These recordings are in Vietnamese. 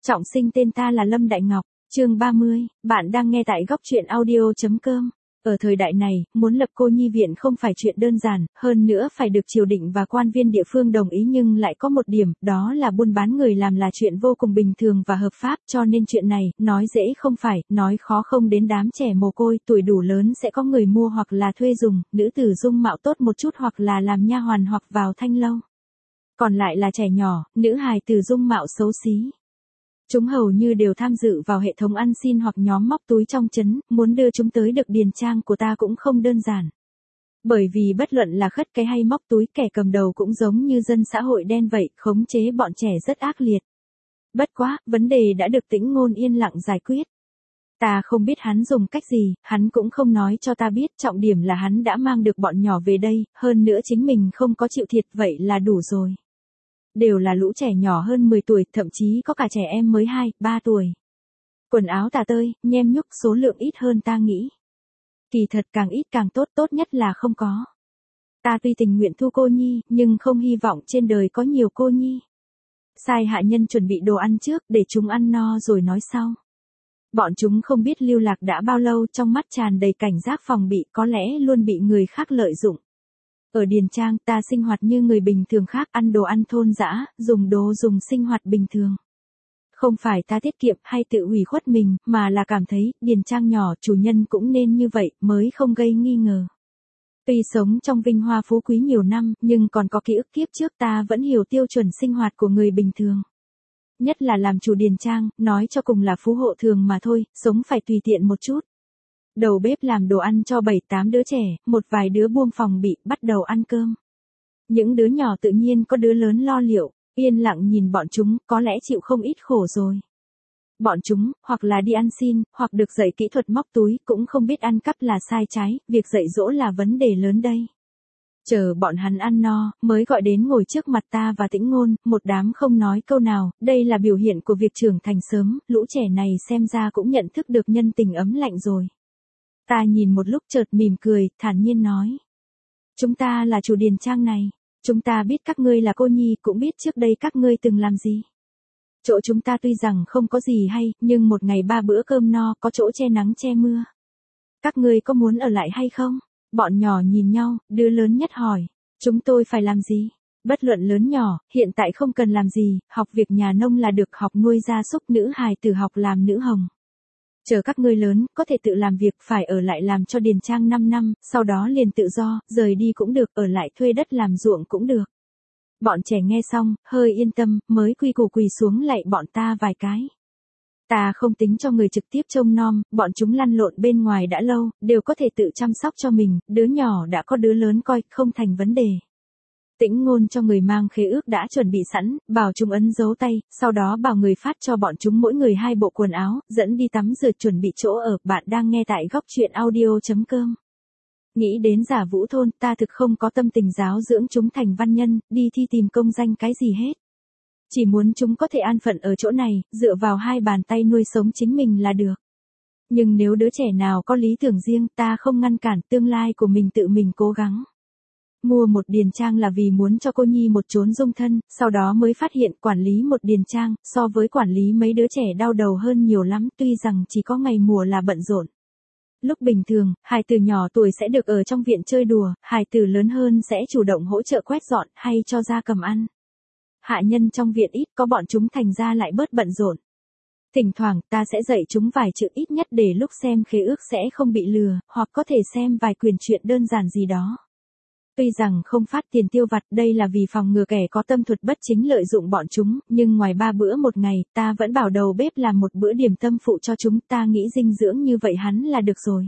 Trọng sinh tên ta là Lâm Đại Ngọc, chương 30, bạn đang nghe tại góc truyện audio.com. Ở thời đại này, muốn lập cô nhi viện không phải chuyện đơn giản, hơn nữa phải được triều đình và quan viên địa phương đồng ý, nhưng lại có một điểm, đó là buôn bán người làm là chuyện vô cùng bình thường và hợp pháp, cho nên chuyện này, nói dễ không phải, nói khó không. Đến đám trẻ mồ côi, tuổi đủ lớn sẽ có người mua hoặc là thuê dùng, nữ tử dung mạo tốt một chút hoặc là làm nha hoàn hoặc vào thanh lâu. Còn lại là trẻ nhỏ, nữ hài tử dung mạo xấu xí. Chúng hầu như đều tham dự vào hệ thống ăn xin hoặc nhóm móc túi trong trấn, muốn đưa chúng tới được điền trang của ta cũng không đơn giản. Bởi vì bất luận là khất cái hay móc túi, kẻ cầm đầu cũng giống như dân xã hội đen vậy, khống chế bọn trẻ rất ác liệt. Bất quá, vấn đề đã được Tĩnh Ngôn yên lặng giải quyết. Ta không biết hắn dùng cách gì, hắn cũng không nói cho ta biết, trọng điểm là hắn đã mang được bọn nhỏ về đây, hơn nữa chính mình không có chịu thiệt, vậy là đủ rồi. Đều là lũ trẻ nhỏ hơn 10 tuổi, thậm chí có cả trẻ em mới 2, 3 tuổi. Quần áo tả tơi, nhem nhúc, số lượng ít hơn ta nghĩ. Kỳ thật càng ít càng tốt, tốt nhất là không có. Ta tuy tình nguyện thu cô nhi, nhưng không hy vọng trên đời có nhiều cô nhi. Sai hạ nhân chuẩn bị đồ ăn trước, để chúng ăn no rồi nói sau. Bọn chúng không biết lưu lạc đã bao lâu, trong mắt tràn đầy cảnh giác phòng bị, có lẽ luôn bị người khác lợi dụng. Ở điền trang, ta sinh hoạt như người bình thường khác, ăn đồ ăn thôn dã, dùng đồ dùng sinh hoạt bình thường. Không phải ta tiết kiệm hay tự ủy khuất mình, mà là cảm thấy, điền trang nhỏ, chủ nhân cũng nên như vậy, mới không gây nghi ngờ. Tuy sống trong vinh hoa phú quý nhiều năm, nhưng còn có ký ức kiếp trước, ta vẫn hiểu tiêu chuẩn sinh hoạt của người bình thường. Nhất là làm chủ điền trang, nói cho cùng là phú hộ thường mà thôi, sống phải tùy tiện một chút. Đầu bếp làm đồ ăn cho 7-8 đứa trẻ, một vài đứa buông phòng bị, bắt đầu ăn cơm. Những đứa nhỏ tự nhiên có đứa lớn lo liệu, yên lặng nhìn bọn chúng, có lẽ chịu không ít khổ rồi. Bọn chúng, hoặc là đi ăn xin, hoặc được dạy kỹ thuật móc túi, cũng không biết ăn cắp là sai trái, việc dạy dỗ là vấn đề lớn đây. Chờ bọn hắn ăn no, mới gọi đến ngồi trước mặt ta và Tĩnh Ngôn, một đám không nói câu nào, đây là biểu hiện của việc trưởng thành sớm, lũ trẻ này xem ra cũng nhận thức được nhân tình ấm lạnh rồi. Ta nhìn một lúc chợt mỉm cười, thản nhiên nói. Chúng ta là chủ điền trang này, chúng ta biết các ngươi là cô nhi, cũng biết trước đây các ngươi từng làm gì. Chỗ chúng ta tuy rằng không có gì hay, nhưng một ngày 3 bữa cơm no, có chỗ che nắng che mưa. Các ngươi có muốn ở lại hay không? Bọn nhỏ nhìn nhau, đứa lớn nhất hỏi, chúng tôi phải làm gì? Bất luận lớn nhỏ, hiện tại không cần làm gì, học việc nhà nông là được, học nuôi gia súc, nữ hài tử học làm nữ hồng. Chờ các ngươi lớn, có thể tự làm việc, phải ở lại làm cho điền trang 5 năm, sau đó liền tự do, rời đi cũng được, ở lại thuê đất làm ruộng cũng được. Bọn trẻ nghe xong, hơi yên tâm, mới quy củ quỳ xuống lạy bọn ta vài cái. Ta không tính cho người trực tiếp trông nom, bọn chúng lăn lộn bên ngoài đã lâu, đều có thể tự chăm sóc cho mình, đứa nhỏ đã có đứa lớn coi, không thành vấn đề. Tĩnh Ngôn cho người mang khế ước đã chuẩn bị sẵn, bảo chúng ấn dấu tay, sau đó bảo người phát cho bọn chúng mỗi người 2 bộ quần áo, dẫn đi tắm rửa chuẩn bị chỗ ở. Bạn đang nghe tại góc truyện audio.com. Nghĩ đến Giả Vũ thôn, ta thực không có tâm tình giáo dưỡng chúng thành văn nhân, đi thi tìm công danh cái gì hết. Chỉ muốn chúng có thể an phận ở chỗ này, dựa vào 2 bàn tay nuôi sống chính mình là được. Nhưng nếu đứa trẻ nào có lý tưởng riêng, ta không ngăn cản, tương lai của mình tự mình cố gắng. Mua một điền trang là vì muốn cho cô nhi một chốn dung thân, sau đó mới phát hiện quản lý một điền trang, so với quản lý mấy đứa trẻ đau đầu hơn nhiều lắm, tuy rằng chỉ có ngày mùa là bận rộn. Lúc bình thường, hài tử nhỏ tuổi sẽ được ở trong viện chơi đùa, hài tử lớn hơn sẽ chủ động hỗ trợ quét dọn, hay cho ra cầm ăn. Hạ nhân trong viện ít, có bọn chúng thành ra lại bớt bận rộn. Thỉnh thoảng, ta sẽ dạy chúng vài chữ ít nhất để lúc xem khế ước sẽ không bị lừa, hoặc có thể xem vài quyển truyện đơn giản gì đó. Tuy rằng không phát tiền tiêu vặt, đây là vì phòng ngừa kẻ có tâm thuật bất chính lợi dụng bọn chúng, nhưng ngoài 3 bữa một ngày, ta vẫn bảo đầu bếp làm một bữa điểm tâm phụ cho chúng, ta nghĩ dinh dưỡng như vậy hắn là được rồi.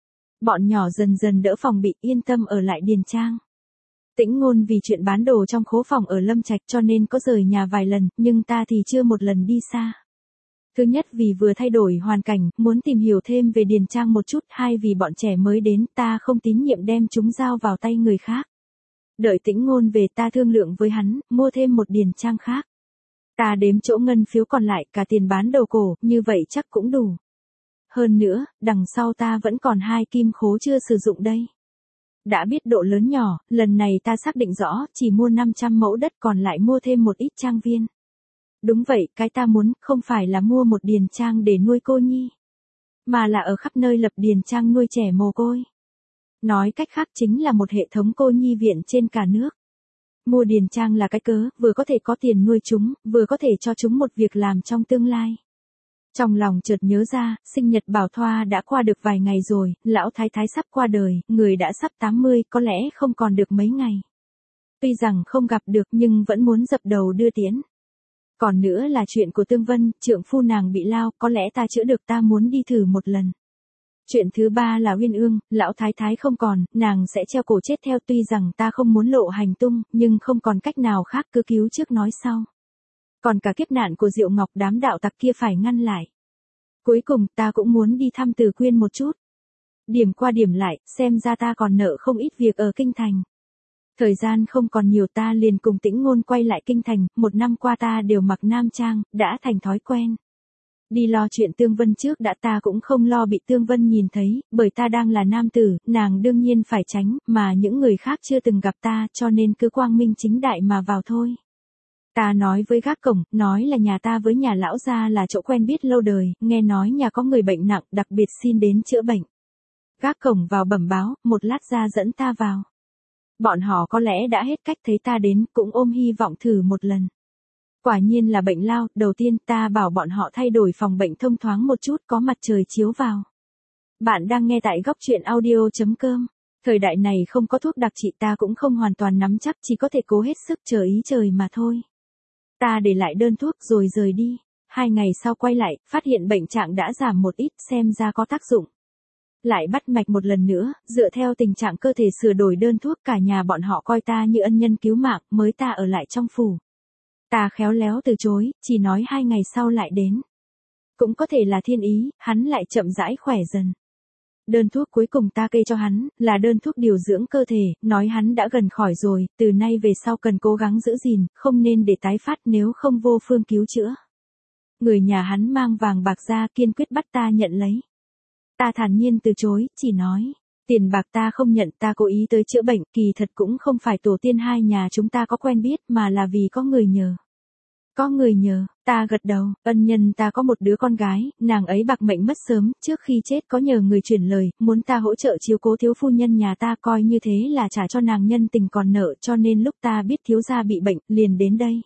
Bọn nhỏ dần dần đỡ phòng bị, yên tâm ở lại điền trang. Tĩnh Ngôn vì chuyện bán đồ trong khố phòng ở Lâm Trạch cho nên có rời nhà vài lần, nhưng ta thì chưa một lần đi xa. Thứ nhất vì vừa thay đổi hoàn cảnh, muốn tìm hiểu thêm về điền trang một chút, 2 vì bọn trẻ mới đến, ta không tín nhiệm đem chúng giao vào tay người khác. Đợi Tĩnh Ngôn về ta thương lượng với hắn, mua thêm một điền trang khác. Ta đếm chỗ ngân phiếu còn lại, cả tiền bán đồ cổ, như vậy chắc cũng đủ. Hơn nữa, đằng sau ta vẫn còn 2 kim khố chưa sử dụng đây. Đã biết độ lớn nhỏ, lần này ta xác định rõ, chỉ mua 500 mẫu đất, còn lại mua thêm một ít trang viên. Đúng vậy, cái ta muốn không phải là mua một điền trang để nuôi cô nhi, mà là ở khắp nơi lập điền trang nuôi trẻ mồ côi. Nói cách khác chính là một hệ thống cô nhi viện trên cả nước. Mua điền trang là cái cớ, vừa có thể có tiền nuôi chúng, vừa có thể cho chúng một việc làm trong tương lai. Trong lòng chợt nhớ ra, sinh nhật Bảo Thoa đã qua được vài ngày rồi, lão thái thái sắp qua đời, người đã sắp 80, có lẽ không còn được mấy ngày. Tuy rằng không gặp được nhưng vẫn muốn dập đầu đưa tiễn. Còn nữa là chuyện của Tương Vân, trượng phu nàng bị lao, có lẽ ta chữa được, ta muốn đi thử một lần. Chuyện thứ ba là Uyên Ương, lão thái thái không còn, nàng sẽ treo cổ chết theo, tuy rằng ta không muốn lộ hành tung, nhưng không còn cách nào khác, cứ cứu trước nói sau. Còn cả kiếp nạn của Diệu Ngọc, đám đạo tặc kia phải ngăn lại. Cuối cùng ta cũng muốn đi thăm Từ Quyên một chút. Điểm qua điểm lại, xem ra ta còn nợ không ít việc ở kinh thành. Thời gian không còn nhiều, ta liền cùng Tĩnh Ngôn quay lại kinh thành, 1 năm qua ta đều mặc nam trang, đã thành thói quen. Đi lo chuyện Tương Vân trước đã, ta cũng không lo bị Tương Vân nhìn thấy, bởi ta đang là nam tử, nàng đương nhiên phải tránh, mà những người khác chưa từng gặp ta, cho nên cứ quang minh chính đại mà vào thôi. Ta nói với gác cổng, nói là nhà ta với nhà lão gia là chỗ quen biết lâu đời, nghe nói nhà có người bệnh nặng, đặc biệt xin đến chữa bệnh. Gác cổng vào bẩm báo, một lát ra dẫn ta vào. Bọn họ có lẽ đã hết cách, thấy ta đến, cũng ôm hy vọng thử một lần. Quả nhiên là bệnh lao, đầu tiên ta bảo bọn họ thay đổi phòng bệnh thông thoáng một chút, có mặt trời chiếu vào. Bạn đang nghe tại góc truyện audio.com. Thời đại này không có thuốc đặc trị, ta cũng không hoàn toàn nắm chắc, chỉ có thể cố hết sức chờ ý trời mà thôi. Ta để lại đơn thuốc rồi rời đi. 2 ngày sau quay lại, phát hiện bệnh trạng đã giảm một ít, xem ra có tác dụng. Lại bắt mạch một lần nữa, dựa theo tình trạng cơ thể sửa đổi đơn thuốc, cả nhà bọn họ coi ta như ân nhân cứu mạng, mới ta ở lại trong phủ. Ta khéo léo từ chối, chỉ nói 2 ngày sau lại đến. Cũng có thể là thiên ý, hắn lại chậm rãi khỏe dần. Đơn thuốc cuối cùng ta kê cho hắn, là đơn thuốc điều dưỡng cơ thể, nói hắn đã gần khỏi rồi, từ nay về sau cần cố gắng giữ gìn, không nên để tái phát, nếu không vô phương cứu chữa. Người nhà hắn mang vàng bạc ra, kiên quyết bắt ta nhận lấy. Ta thản nhiên từ chối, chỉ nói, tiền bạc ta không nhận, ta cố ý tới chữa bệnh, kỳ thật cũng không phải tổ tiên hai nhà chúng ta có quen biết, mà là vì có người nhờ. Có người nhờ, ta gật đầu, ân nhân ta có một đứa con gái, nàng ấy bạc mệnh mất sớm, trước khi chết có nhờ người chuyển lời, muốn ta hỗ trợ chiếu cố thiếu phu nhân nhà ta, coi như thế là trả cho nàng nhân tình còn nợ, cho nên lúc ta biết thiếu gia bị bệnh, liền đến đây.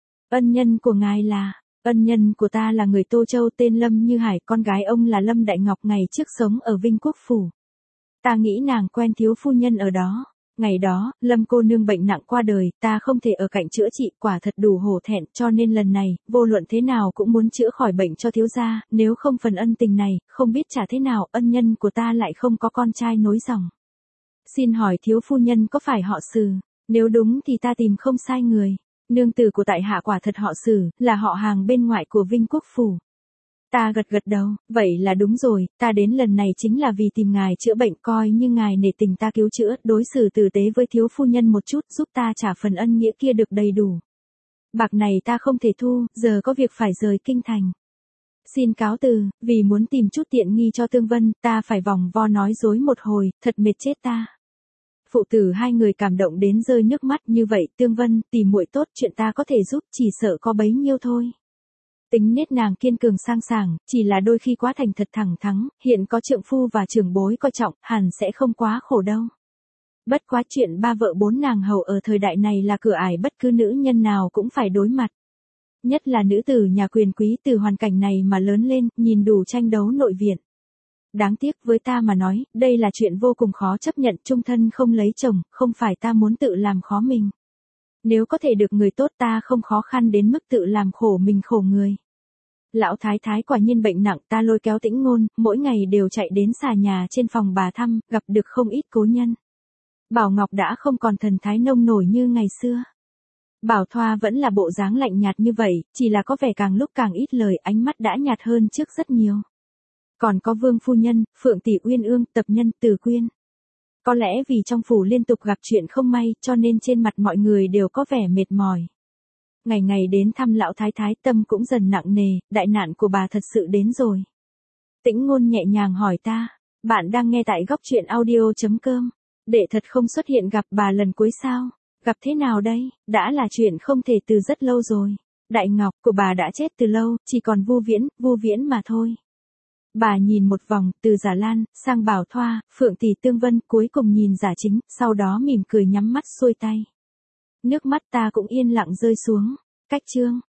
Ân nhân của ngài là, ân nhân của ta là người Tô Châu tên Lâm Như Hải, con gái ông là Lâm Đại Ngọc, ngày trước sống ở Vinh Quốc Phủ. Ta nghĩ nàng quen thiếu phu nhân ở đó. Ngày đó, Lâm cô nương bệnh nặng qua đời, ta không thể ở cạnh chữa trị, quả thật đủ hổ thẹn, cho nên lần này, vô luận thế nào cũng muốn chữa khỏi bệnh cho thiếu gia, nếu không phần ân tình này, không biết trả thế nào, ân nhân của ta lại không có con trai nối dòng. Xin hỏi thiếu phu nhân có phải họ Sử? Nếu đúng thì ta tìm không sai người. Nương tử của tại hạ quả thật họ Sử, là họ hàng bên ngoại của Vinh Quốc Phủ. Ta gật đầu, vậy là đúng rồi, ta đến lần này chính là vì tìm ngài chữa bệnh, coi như ngài nể tình ta cứu chữa, đối xử tử tế với thiếu phu nhân một chút, giúp ta trả phần ân nghĩa kia được đầy đủ. Bạc này ta không thể thu, giờ có việc phải rời kinh thành. Xin cáo từ, vì muốn tìm chút tiện nghi cho Tương Vân, ta phải vòng vo nói dối một hồi, thật mệt chết ta. Phụ tử hai người cảm động đến rơi nước mắt, như vậy Tương Vân, tỉ muội tốt, chuyện ta có thể giúp, chỉ sợ có bấy nhiêu thôi. Tính nết nàng kiên cường sang sảng, chỉ là đôi khi quá thành thật thẳng thắn, hiện có trượng phu và trưởng bối coi trọng, hẳn sẽ không quá khổ đâu. Bất quá chuyện ba vợ bốn nàng hầu ở thời đại này là cửa ải bất cứ nữ nhân nào cũng phải đối mặt. Nhất là nữ tử nhà quyền quý, từ hoàn cảnh này mà lớn lên, nhìn đủ tranh đấu nội viện. Đáng tiếc với ta mà nói, đây là chuyện vô cùng khó chấp nhận, chung thân không lấy chồng, không phải ta muốn tự làm khó mình. Nếu có thể được người tốt, ta không khó khăn đến mức tự làm khổ mình khổ người. Lão thái thái quả nhiên bệnh nặng, ta lôi kéo Tĩnh Ngôn, mỗi ngày đều chạy đến xà nhà trên phòng bà thăm, gặp được không ít cố nhân. Bảo Ngọc đã không còn thần thái nông nổi như ngày xưa. Bảo Thoa vẫn là bộ dáng lạnh nhạt như vậy, chỉ là có vẻ càng lúc càng ít lời, ánh mắt đã nhạt hơn trước rất nhiều. Còn có Vương phu nhân, Phượng tỷ, Uyên Ương, Tập Nhân, Từ Quyên. Có lẽ vì trong phủ liên tục gặp chuyện không may, cho nên trên mặt mọi người đều có vẻ mệt mỏi. Ngày ngày đến thăm lão thái thái, tâm cũng dần nặng nề, đại nạn của bà thật sự đến rồi. Tĩnh Ngôn nhẹ nhàng hỏi ta, bạn đang nghe tại góc truyện audio.com, đệ thật không xuất hiện gặp bà lần cuối sao? Gặp thế nào đây? Đã là chuyện không thể từ rất lâu rồi. Đại Ngọc của bà đã chết từ lâu, chỉ còn Vu Viễn mà thôi. Bà nhìn một vòng, từ Giả Lan, sang Bảo Thoa, Phượng Tỷ Tương Vân, cuối cùng nhìn Giả Chính, sau đó mỉm cười nhắm mắt xuôi tay. Nước mắt ta cũng yên lặng rơi xuống. Cách chương.